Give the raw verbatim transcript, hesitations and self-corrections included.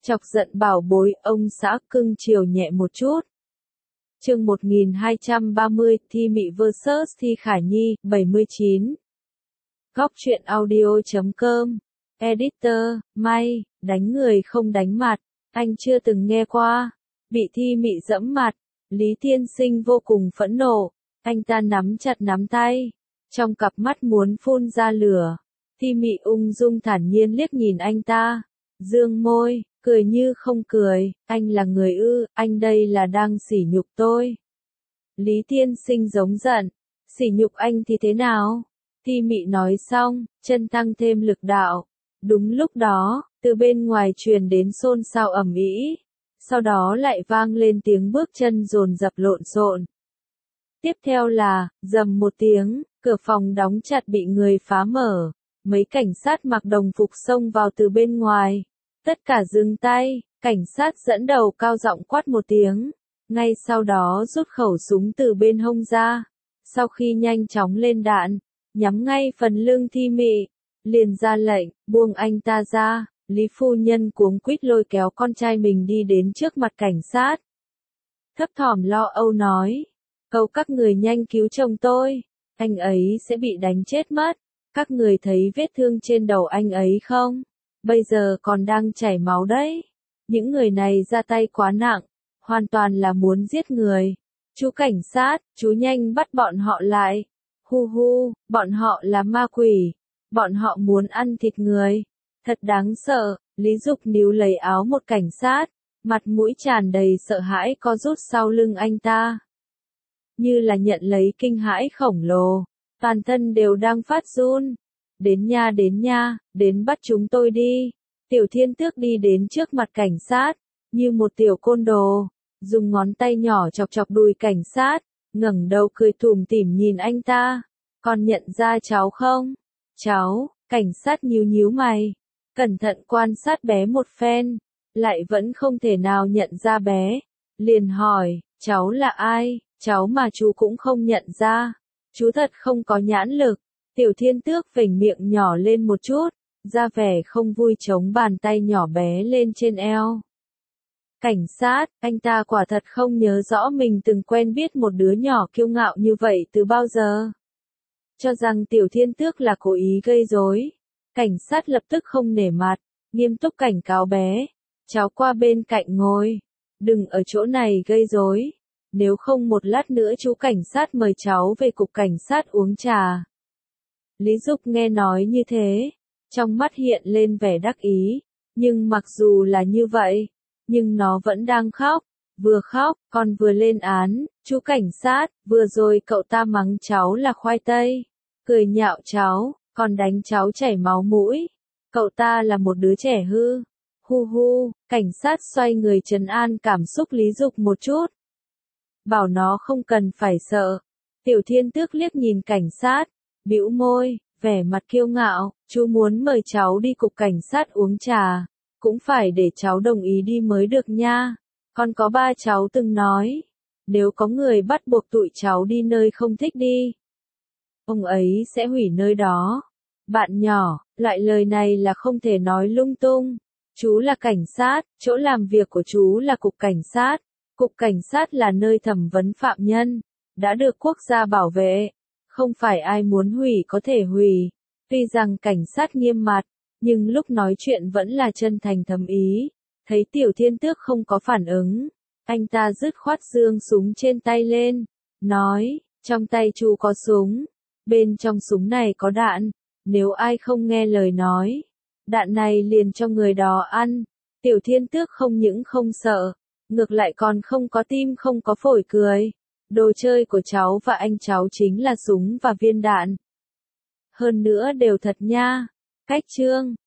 Chọc giận bảo bối, ông xã cưng chiều nhẹ một chút. Chương một nghìn hai trăm ba mươi, Thi Mị versus Thi Khả Nhi, bảy mươi chín. Góc truyện audio chấm com. Editor, May, đánh người không đánh mặt, anh chưa từng nghe qua. Bị Thi Mị dẫm mặt, Lý Tiên Sinh vô cùng phẫn nộ, anh ta nắm chặt nắm tay, trong cặp mắt muốn phun ra lửa. Thi Mị ung dung thản nhiên liếc nhìn anh ta, dương môi, cười như không cười, anh là người ư, anh đây là đang sỉ nhục tôi. Lý Tiên Sinh giống giận, sỉ nhục anh thì thế nào? Thi Mị nói xong, chân tăng thêm lực đạo. Đúng lúc đó, từ bên ngoài truyền đến xôn xao ầm ĩ, sau đó lại vang lên tiếng bước chân dồn dập lộn xộn. Tiếp theo là, rầm một tiếng, cửa phòng đóng chặt bị người phá mở, mấy cảnh sát mặc đồng phục xông vào từ bên ngoài. Tất cả dừng tay, cảnh sát dẫn đầu cao giọng quát một tiếng, ngay sau đó rút khẩu súng từ bên hông ra. Sau khi nhanh chóng lên đạn, nhắm ngay phần lưng Thi Mị, liền ra lệnh, buông anh ta ra. Lý phu nhân cuống quýt lôi kéo con trai mình đi đến trước mặt cảnh sát. Thấp thỏm lo âu nói, cầu các người nhanh cứu chồng tôi, anh ấy sẽ bị đánh chết mất. Các người thấy vết thương trên đầu anh ấy không? Bây giờ còn đang chảy máu đấy. Những người này ra tay quá nặng, hoàn toàn là muốn giết người. Chú cảnh sát, chú nhanh bắt bọn họ lại. Hu hu, bọn họ là ma quỷ. Bọn họ muốn ăn thịt người. Thật đáng sợ. Lý Dục níu lấy áo một cảnh sát, mặt mũi tràn đầy sợ hãi co rút sau lưng anh ta. Như là nhận lấy kinh hãi khổng lồ, toàn thân đều đang phát run. Đến nha đến nha, đến bắt chúng tôi đi. Tiểu Thiên Tước đi đến trước mặt cảnh sát, như một tiểu côn đồ, dùng ngón tay nhỏ chọc chọc đùi cảnh sát, ngẩng đầu cười tủm tỉm nhìn anh ta. Còn nhận ra cháu không? Cháu, cảnh sát nhíu nhíu mày, cẩn thận quan sát bé một phen, lại vẫn không thể nào nhận ra bé. Liền hỏi, cháu là ai? Cháu mà chú cũng không nhận ra. Chú thật không có nhãn lực. Tiểu Thiên Tước phình miệng nhỏ lên một chút, ra vẻ không vui chống bàn tay nhỏ bé lên trên eo. Cảnh sát, anh ta quả thật không nhớ rõ mình từng quen biết một đứa nhỏ kiêu ngạo như vậy từ bao giờ. Cho rằng Tiểu Thiên Tước là cố ý gây rối. Cảnh sát lập tức không nể mặt, nghiêm túc cảnh cáo bé, cháu qua bên cạnh ngồi, đừng ở chỗ này gây rối. Nếu không một lát nữa chú cảnh sát mời cháu về cục cảnh sát uống trà. Lý Dục nghe nói như thế, trong mắt hiện lên vẻ đắc ý, nhưng mặc dù là như vậy, nhưng nó vẫn đang khóc, vừa khóc, còn vừa lên án, chú cảnh sát, vừa rồi cậu ta mắng cháu là khoai tây, cười nhạo cháu, còn đánh cháu chảy máu mũi, cậu ta là một đứa trẻ hư, hu hu, cảnh sát xoay người trấn an cảm xúc Lý Dục một chút, bảo nó không cần phải sợ. Tiểu Thiên Tước liếc nhìn cảnh sát, bĩu môi, vẻ mặt kiêu ngạo, chú muốn mời cháu đi cục cảnh sát uống trà, cũng phải để cháu đồng ý đi mới được nha. Còn có ba cháu từng nói, nếu có người bắt buộc tụi cháu đi nơi không thích đi, ông ấy sẽ hủy nơi đó. Bạn nhỏ, loại lời này là không thể nói lung tung. Chú là cảnh sát, chỗ làm việc của chú là cục cảnh sát. Cục cảnh sát là nơi thẩm vấn phạm nhân, đã được quốc gia bảo vệ. Không phải ai muốn hủy có thể hủy. Tuy rằng cảnh sát nghiêm mặt, nhưng lúc nói chuyện vẫn là chân thành thấm ý. Thấy Tiểu Thiên Tước không có phản ứng, anh ta dứt khoát giương súng trên tay lên, nói, trong tay chú có súng, bên trong súng này có đạn, nếu ai không nghe lời nói, đạn này liền cho người đó ăn. Tiểu Thiên Tước không những không sợ, ngược lại còn không có tim không có phổi cười. Đồ chơi của cháu và anh cháu chính là súng và viên đạn. Hơn nữa đều thật nha. Cách chương